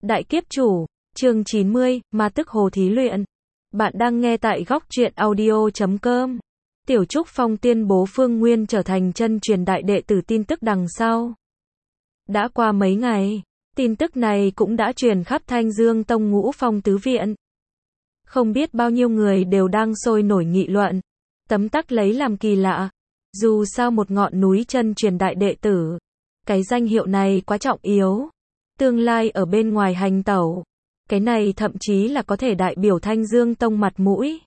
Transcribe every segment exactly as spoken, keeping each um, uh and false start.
Đại kiếp chủ, chương chín mươi, Ma Tức Hồ thí luyện. Bạn đang nghe tại góc truyện audio chấm com. Tiểu Trúc Phong tuyên bố Phương Nguyên trở thành chân truyền đại đệ tử tin tức đằng sau. Đã qua mấy ngày, tin tức này cũng đã truyền khắp Thanh Dương Tông Ngũ Phong tứ viện. Không biết bao nhiêu người đều đang sôi nổi nghị luận, tấm tắc lấy làm kỳ lạ. Dù sao một ngọn núi chân truyền đại đệ tử, cái danh hiệu này quá trọng yếu. Tương lai ở bên ngoài hành tẩu, cái này thậm chí là có thể đại biểu Thanh Dương Tông mặt mũi.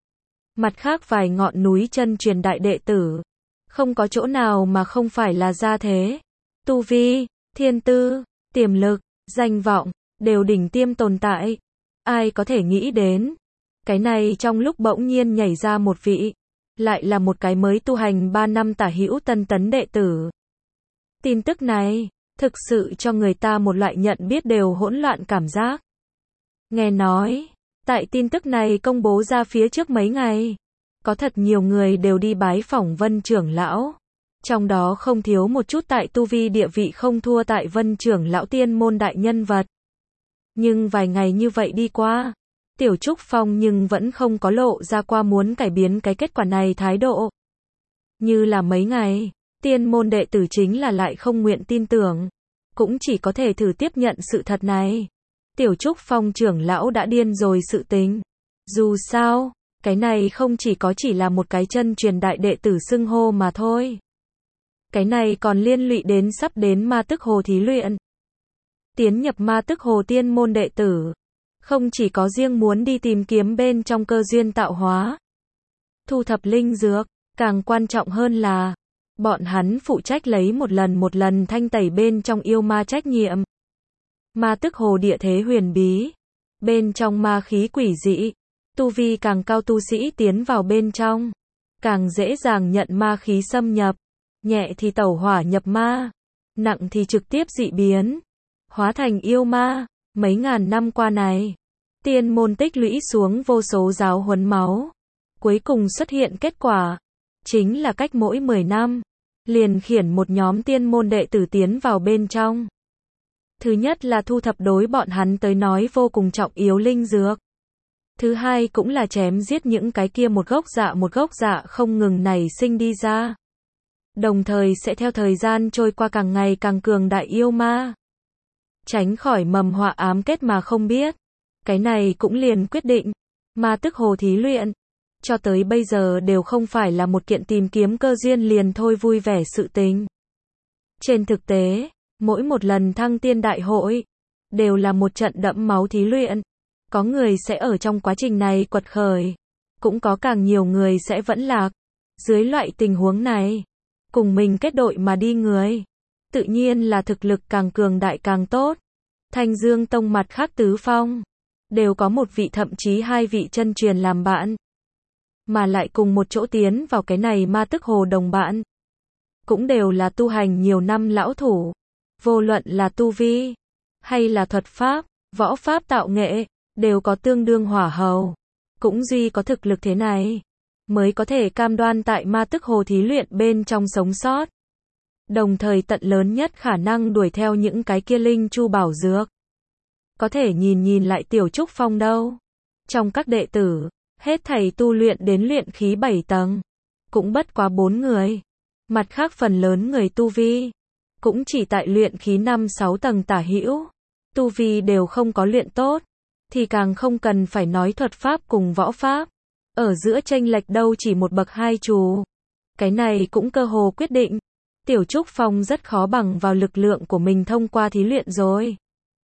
Mặt khác vài ngọn núi chân truyền đại đệ tử, không có chỗ nào mà không phải là gia thế, tu vi, thiên tư, tiềm lực, danh vọng, đều đỉnh tiêm tồn tại. Ai có thể nghĩ đến, cái này trong lúc bỗng nhiên nhảy ra một vị, lại là một cái mới tu hành ba năm tả hữu tân tấn đệ tử. Tin tức này, thực sự cho người ta một loại nhận biết đều hỗn loạn cảm giác. Nghe nói, tại tin tức này công bố ra phía trước mấy ngày, có thật nhiều người đều đi bái phỏng Vân trưởng lão. Trong đó không thiếu một chút tại tu vi địa vị không thua tại Vân trưởng lão tiên môn đại nhân vật. Nhưng vài ngày như vậy đi qua, Tiểu Trúc Phong nhưng vẫn không có lộ ra qua muốn cải biến cái kết quả này thái độ. Như là mấy ngày, tiên môn đệ tử chính là lại không nguyện tin tưởng, cũng chỉ có thể thử tiếp nhận sự thật này. Tiểu Trúc Phong trưởng lão đã điên rồi sự tính. Dù sao, cái này không chỉ có chỉ là một cái chân truyền đại đệ tử xưng hô mà thôi. Cái này còn liên lụy đến sắp đến Ma Tức Hồ thí luyện. Tiến nhập Ma Tức Hồ tiên môn đệ tử, không chỉ có riêng muốn đi tìm kiếm bên trong cơ duyên tạo hóa, thu thập linh dược, càng quan trọng hơn là bọn hắn phụ trách lấy một lần một lần thanh tẩy bên trong yêu ma trách nhiệm. Ma Tức Hồ địa thế huyền bí, bên trong ma khí quỷ dị, tu vi càng cao tu sĩ tiến vào bên trong, càng dễ dàng nhận ma khí xâm nhập, nhẹ thì tẩu hỏa nhập ma, nặng thì trực tiếp dị biến, hóa thành yêu ma. Mấy ngàn năm qua này, tiên môn tích lũy xuống vô số giáo huấn máu, cuối cùng xuất hiện kết quả, chính là cách mỗi mười năm, liền khiển một nhóm tiên môn đệ tử tiến vào bên trong. Thứ nhất là thu thập đối bọn hắn tới nói vô cùng trọng yếu linh dược. Thứ hai cũng là chém giết những cái kia một gốc dạ một gốc dạ không ngừng nảy sinh đi ra. Đồng thời sẽ theo thời gian trôi qua càng ngày càng cường đại yêu ma. Tránh khỏi mầm họa ám kết mà không biết. Cái này cũng liền quyết định, Ma Tức Hồ thí luyện, cho tới bây giờ đều không phải là một kiện tìm kiếm cơ duyên liền thôi vui vẻ sự tình. Trên thực tế, mỗi một lần thăng tiên đại hội, đều là một trận đẫm máu thí luyện. Có người sẽ ở trong quá trình này quật khởi, cũng có càng nhiều người sẽ vẫn lạc. Dưới loại tình huống này, cùng mình kết đội mà đi người, tự nhiên là thực lực càng cường đại càng tốt. Thanh Dương Tông mặt khác tứ phong, đều có một vị thậm chí hai vị chân truyền làm bạn. Mà lại cùng một chỗ tiến vào cái này Ma Tức Hồ đồng bạn. Cũng đều là tu hành nhiều năm lão thủ. Vô luận là tu vi, hay là thuật pháp, võ pháp tạo nghệ, đều có tương đương hỏa hầu. Cũng duy có thực lực thế này, mới có thể cam đoan tại Ma Tức Hồ thí luyện bên trong sống sót. Đồng thời tận lớn nhất khả năng đuổi theo những cái kia linh chu bảo dược. Có thể nhìn nhìn lại Tiểu Trúc Phong đâu. Trong các đệ tử, hết thảy tu luyện đến luyện khí bảy tầng, cũng bất quá bốn người. Mặt khác phần lớn người tu vi, cũng chỉ tại luyện khí năm sáu tầng tả hữu. Tu vi đều không có luyện tốt, thì càng không cần phải nói thuật pháp cùng võ pháp. Ở giữa chênh lệch đâu chỉ một bậc hai trù. Cái này cũng cơ hồ quyết định. Tiểu Trúc Phong rất khó bằng vào lực lượng của mình thông qua thí luyện rồi.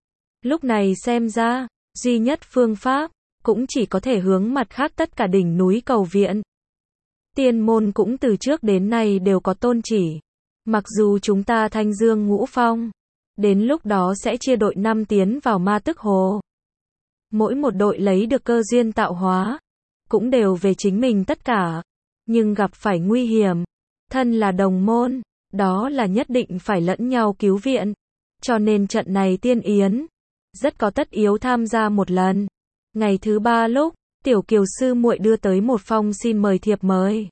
Lúc này xem ra, duy nhất phương pháp, cũng chỉ có thể hướng mặt khác tất cả đỉnh núi cầu viện. Tiên môn cũng từ trước đến nay đều có tôn chỉ. Mặc dù chúng ta Thanh Dương Ngũ Phong, đến lúc đó sẽ chia đội năm tiến vào Ma Tức Hồ. Mỗi một đội lấy được cơ duyên tạo hóa, cũng đều về chính mình tất cả. Nhưng gặp phải nguy hiểm, thân là đồng môn, đó là nhất định phải lẫn nhau cứu viện. Cho nên trận này tiên yến, rất có tất yếu tham gia một lần. Ngày thứ ba lúc, Tiểu Kiều sư muội đưa tới một phong xin mời thiệp mời.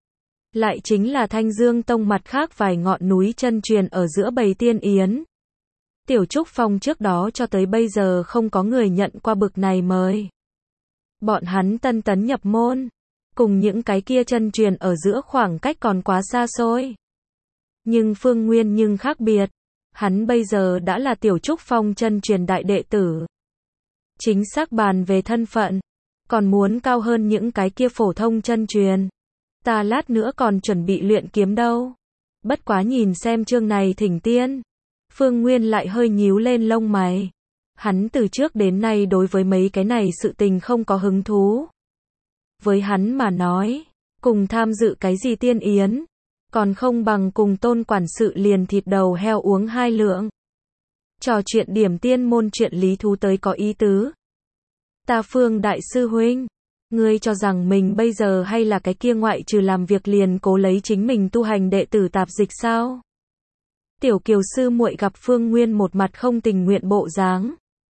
Lại chính là Thanh Dương Tông mặt khác vài ngọn núi chân truyền ở giữa bầy tiên yến. Tiểu Trúc Phong trước đó cho tới bây giờ không có người nhận qua bực này mời. Bọn hắn tân tấn nhập môn, cùng những cái kia chân truyền ở giữa khoảng cách còn quá xa xôi. Nhưng Phương Nguyên nhưng khác biệt, hắn bây giờ đã là Tiểu Trúc Phong chân truyền đại đệ tử. Chính xác bàn về thân phận, còn muốn cao hơn những cái kia phổ thông chân truyền. Ta lát nữa còn chuẩn bị luyện kiếm đâu. Bất quá nhìn xem chương này thỉnh tiên. Phương Nguyên lại hơi nhíu lên lông mày. Hắn từ trước đến nay đối với mấy cái này sự tình không có hứng thú. Với hắn mà nói, cùng tham dự cái gì tiên yến, còn không bằng cùng Tôn quản sự liền thịt đầu heo uống hai lượng. Trò chuyện điểm tiên môn chuyện lý thú tới có ý tứ. Ta Phương đại sư huynh, ngươi cho rằng mình bây giờ hay là cái kia ngoại trừ làm việc liền cố lấy chính mình tu hành đệ tử tạp dịch sao? Tiểu Kiều sư muội gặp Phương Nguyên một mặt không tình nguyện bộ dáng,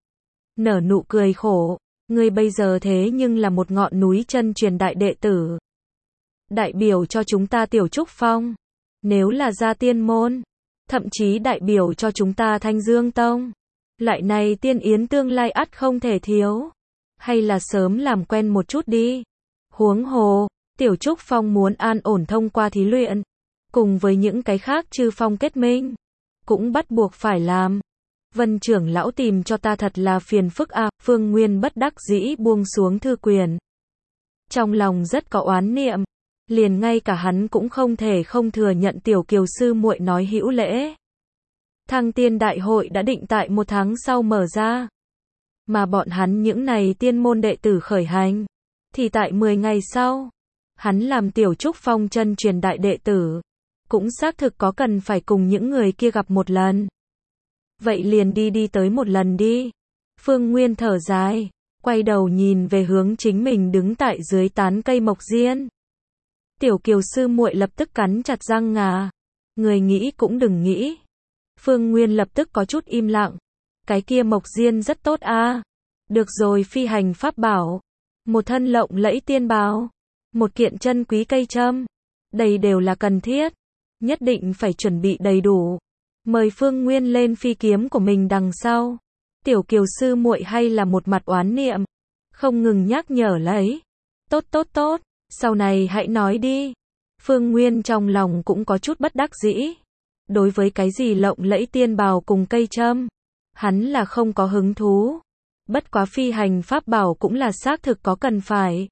nở nụ cười khổ, ngươi bây giờ thế nhưng là một ngọn núi chân truyền đại đệ tử, đại biểu cho chúng ta Tiểu Trúc Phong, nếu là ra tiên môn, thậm chí đại biểu cho chúng ta Thanh Dương Tông, lại này tiên yến tương lai ắt không thể thiếu, hay là sớm làm quen một chút đi. Huống hồ, Tiểu Trúc Phong muốn an ổn thông qua thí luyện, cùng với những cái khác chư phong kết minh, cũng bắt buộc phải làm. Vân trưởng lão tìm cho ta thật là phiền phức à, Phương Nguyên bất đắc dĩ buông xuống thư quyền. Trong lòng rất có oán niệm, liền ngay cả hắn cũng không thể không thừa nhận Tiểu Kiều sư muội nói hữu lễ. Thăng tiên đại hội đã định tại một tháng sau mở ra, mà bọn hắn những này tiên môn đệ tử khởi hành, thì tại mười ngày sau, hắn làm Tiểu Trúc Phong chân truyền đại đệ tử, cũng xác thực có cần phải cùng những người kia gặp một lần. Vậy liền đi đi tới một lần đi. Phương Nguyên thở dài, quay đầu nhìn về hướng chính mình đứng tại dưới tán cây mộc diên. Tiểu Kiều sư muội lập tức cắn chặt răng ngà. Người nghĩ cũng đừng nghĩ. Phương Nguyên lập tức có chút im lặng. Cái kia mộc diên rất tốt a. Được rồi, phi hành pháp bảo, một thân lộng lẫy tiên bào, một kiện chân quý cây châm, đây đều là cần thiết, nhất định phải chuẩn bị đầy đủ. Mời Phương Nguyên lên phi kiếm của mình đằng sau. Tiểu Kiều sư muội hay là một mặt oán niệm, không ngừng nhắc nhở lấy. Tốt tốt tốt, sau này hãy nói đi. Phương Nguyên trong lòng cũng có chút bất đắc dĩ. Đối với cái gì lộng lẫy tiên bào cùng cây châm, hắn là không có hứng thú. Bất quá phi hành pháp bảo cũng là xác thực có cần phải.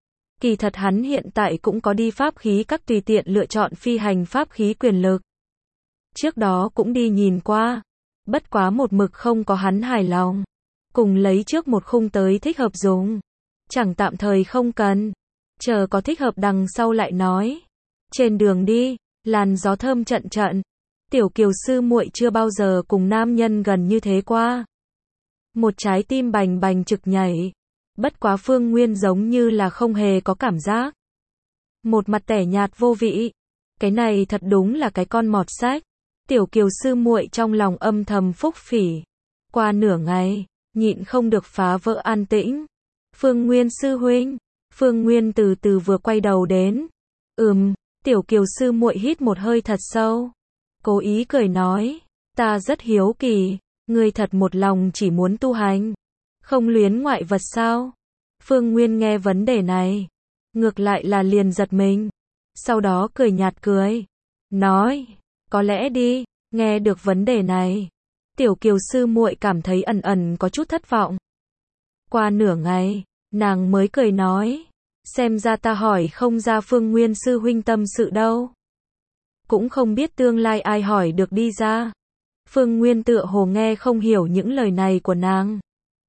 Kỳ thật hắn hiện tại cũng có đi pháp khí các tùy tiện lựa chọn phi hành pháp khí quyền lực. Trước đó cũng đi nhìn qua, bất quá một mực không có hắn hài lòng. Cùng lấy trước một khung tới thích hợp dùng. Chẳng tạm thời không cần. Chờ có thích hợp đằng sau lại nói. Trên đường đi, làn gió thơm trận trận. Tiểu Kiều sư muội chưa bao giờ cùng nam nhân gần như thế qua. Một trái tim bành bành trực nhảy. Bất quá Phương Nguyên giống như là không hề có cảm giác. Một mặt tẻ nhạt vô vị. Cái này thật đúng là cái con mọt sách. Tiểu Kiều sư muội trong lòng âm thầm phúc phỉ. Qua nửa ngày, nhịn không được phá vỡ an tĩnh. Phương Nguyên sư huynh. Phương Nguyên từ từ vừa quay đầu đến. Ừm, Tiểu Kiều sư muội hít một hơi thật sâu. Cố ý cười nói. Ta rất hiếu kỳ. Ngươi thật một lòng chỉ muốn tu hành, không luyến ngoại vật sao? Phương Nguyên nghe vấn đề này, ngược lại là liền giật mình. Sau đó cười nhạt cười. Nói, có lẽ đi. Nghe được vấn đề này, Tiểu Kiều sư muội cảm thấy ẩn ẩn có chút thất vọng. Qua nửa ngày, nàng mới cười nói. Xem ra ta hỏi không ra Phương Nguyên sư huynh tâm sự đâu. Cũng không biết tương lai ai hỏi được đi ra. Phương Nguyên tựa hồ nghe không hiểu những lời này của nàng.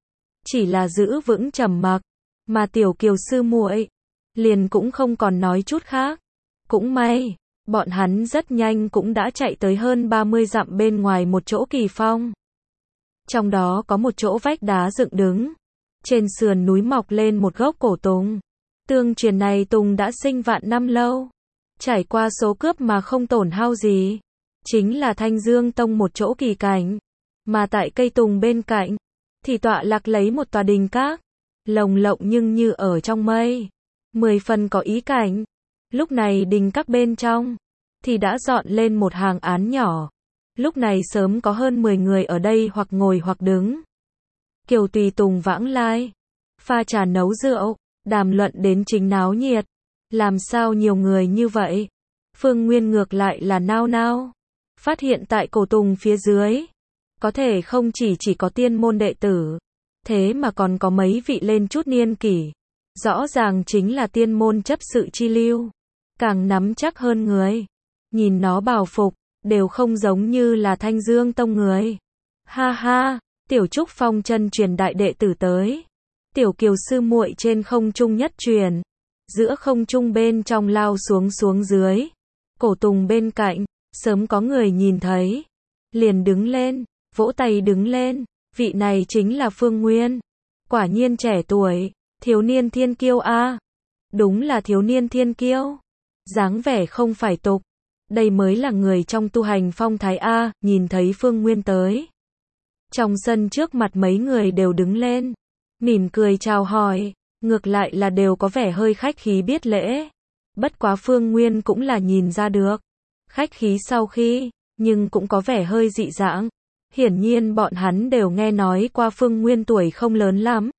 Chỉ là giữ vững trầm mặc. Mà Tiểu Kiều sư muội liền cũng không còn nói chút khác. Cũng may, bọn hắn rất nhanh cũng đã chạy tới hơn ba mươi dặm bên ngoài một chỗ kỳ phong. Trong đó có một chỗ vách đá dựng đứng. Trên sườn núi mọc lên một gốc cổ tùng. Tương truyền này tùng đã sinh vạn năm lâu. Trải qua số cướp mà không tổn hao gì. Chính là Thanh Dương Tông một chỗ kỳ cảnh. Mà tại cây tùng bên cạnh, thì tọa lạc lấy một tòa đình các. Lồng lộng nhưng như ở trong mây. Mười phần có ý cảnh. Lúc này đình các bên trong, thì đã dọn lên một hàng án nhỏ. Lúc này sớm có hơn mười người ở đây hoặc ngồi hoặc đứng. Kiều tùy tùng vãng lai, pha trà nấu rượu, đàm luận đến chính náo nhiệt. Làm sao nhiều người như vậy? Phương Nguyên ngược lại là nao nao. Phát hiện tại cổ tùng phía dưới, có thể không chỉ chỉ có tiên môn đệ tử, thế mà còn có mấy vị lên chút niên kỷ. Rõ ràng chính là tiên môn chấp sự chi lưu. Càng nắm chắc hơn người. Nhìn nó bào phục, đều không giống như là Thanh Dương Tông người. Ha ha, Tiểu Trúc Phong chân truyền đại đệ tử tới. Tiểu Kiều sư muội trên không trung nhất truyền. Giữa không trung bên trong lao xuống xuống dưới. Cổ tùng bên cạnh, sớm có người nhìn thấy. Liền đứng lên, vỗ tay đứng lên. Vị này chính là Phương Nguyên. Quả nhiên trẻ tuổi, thiếu niên thiên kiêu a. Đúng là thiếu niên thiên kiêu. Dáng vẻ không phải tục. Đây mới là người trong tu hành phong thái a. Nhìn thấy Phương Nguyên tới. Trong sân trước mặt mấy người đều đứng lên. Mỉm cười chào hỏi. Ngược lại là đều có vẻ hơi khách khí biết lễ. Bất quá Phương Nguyên cũng là nhìn ra được. Khách khí sau khi, nhưng cũng có vẻ hơi dị dạng. Hiển nhiên bọn hắn đều nghe nói qua Phương Nguyên tuổi không lớn lắm.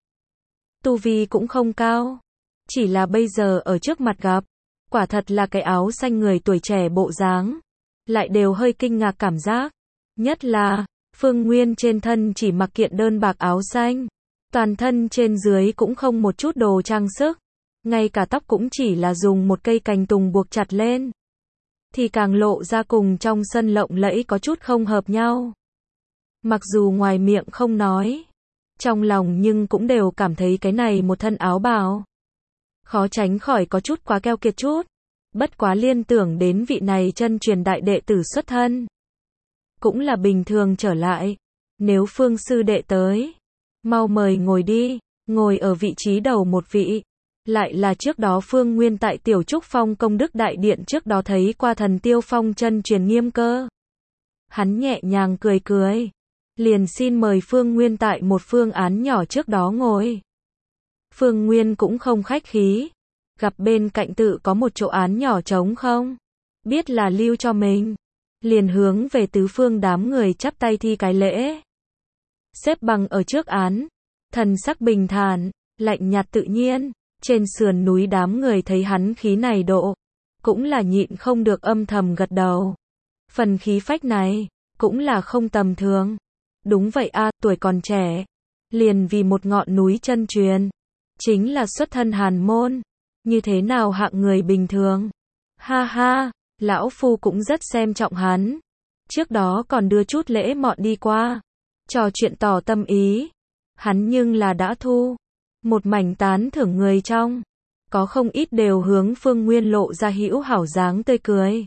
Tu vi cũng không cao. Chỉ là bây giờ ở trước mặt gặp. Quả thật là cái áo xanh người tuổi trẻ bộ dáng. Lại đều hơi kinh ngạc cảm giác. Nhất là, Phương Nguyên trên thân chỉ mặc kiện đơn bạc áo xanh. Toàn thân trên dưới cũng không một chút đồ trang sức. Ngay cả tóc cũng chỉ là dùng một cây cành tùng buộc chặt lên. Thì càng lộ ra cùng trong sân lộng lẫy có chút không hợp nhau. Mặc dù ngoài miệng không nói. Trong lòng nhưng cũng đều cảm thấy cái này một thân áo bào. Khó tránh khỏi có chút quá keo kiệt chút. Bất quá liên tưởng đến vị này chân truyền đại đệ tử xuất thân. Cũng là bình thường trở lại. Nếu Phương sư đệ tới. Mau mời ngồi đi. Ngồi ở vị trí đầu một vị. Lại là trước đó Phương Nguyên tại Tiểu Trúc Phong công đức đại điện trước đó thấy qua Thần Tiêu Phong chân truyền Nghiêm Cơ. Hắn nhẹ nhàng cười cười. Liền xin mời Phương Nguyên tại một phương án nhỏ trước đó ngồi. Phương Nguyên cũng không khách khí. Gặp bên cạnh tự có một chỗ án nhỏ trống không. Biết là lưu cho mình. Liền hướng về tứ phương đám người chắp tay thi cái lễ. Xếp bằng ở trước án. Thần sắc bình thản, lạnh nhạt tự nhiên. Trên sườn núi đám người thấy hắn khí này độ. Cũng là nhịn không được âm thầm gật đầu. Phần khí phách này, cũng là không tầm thường. Đúng vậy a, tuổi còn trẻ. Liền vì một ngọn núi chân truyền. Chính là xuất thân hàn môn. Như thế nào hạng người bình thường. Ha ha, lão phu cũng rất xem trọng hắn. Trước đó còn đưa chút lễ mọn đi qua. Trò chuyện tỏ tâm ý. Hắn nhưng là đã thu. Một mảnh tán thưởng người trong. Có không ít đều hướng Phương Nguyên lộ ra hữu hảo dáng tươi cười.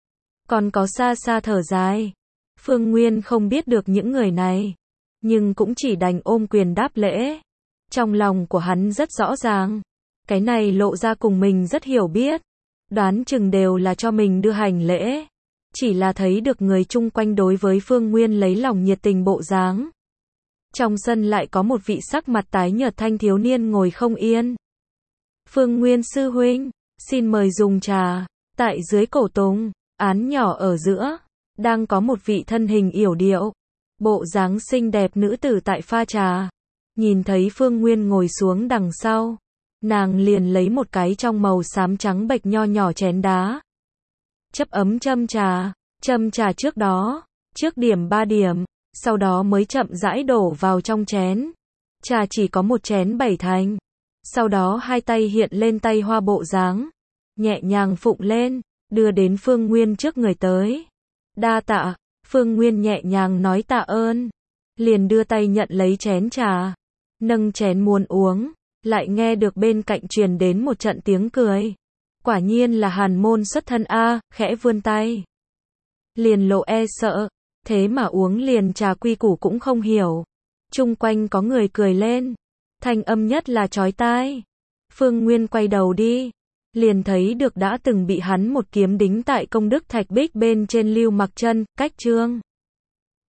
Còn có xa xa thở dài. Phương Nguyên không biết được những người này. Nhưng cũng chỉ đành ôm quyền đáp lễ. Trong lòng của hắn rất rõ ràng. Cái này lộ ra cùng mình rất hiểu biết. Đoán chừng đều là cho mình đưa hành lễ. Chỉ là thấy được người chung quanh đối với Phương Nguyên lấy lòng nhiệt tình bộ dáng. Trong sân lại có một vị sắc mặt tái nhợt thanh thiếu niên ngồi không yên. Phương Nguyên sư huynh, xin mời dùng trà. Tại dưới cổ tùng, án nhỏ ở giữa, đang có một vị thân hình yểu điệu, bộ dáng xinh đẹp nữ tử tại pha trà. Nhìn thấy Phương Nguyên ngồi xuống đằng sau, nàng liền lấy một cái trong màu xám trắng bệch nho nhỏ chén đá. Chấp ấm châm trà, châm trà trước đó, trước điểm ba điểm, sau đó mới chậm rãi đổ vào trong chén. Trà chỉ có một chén bảy thành. Sau đó hai tay hiện lên tay hoa bộ dáng, nhẹ nhàng phụng lên, đưa đến Phương Nguyên trước người tới. Đa tạ, Phương Nguyên nhẹ nhàng nói tạ ơn, liền đưa tay nhận lấy chén trà, nâng chén muốn uống, lại nghe được bên cạnh truyền đến một trận tiếng cười. Quả nhiên là hàn môn xuất thân a, khẽ vươn tay. Liền lộ e sợ, thế mà uống liền trà quy củ cũng không hiểu. Chung quanh có người cười lên, thanh âm nhất là chói tai. Phương Nguyên quay đầu đi, liền thấy được đã từng bị hắn một kiếm đính tại công đức thạch bích bên trên Lưu Mặc Chân, Cách Trương.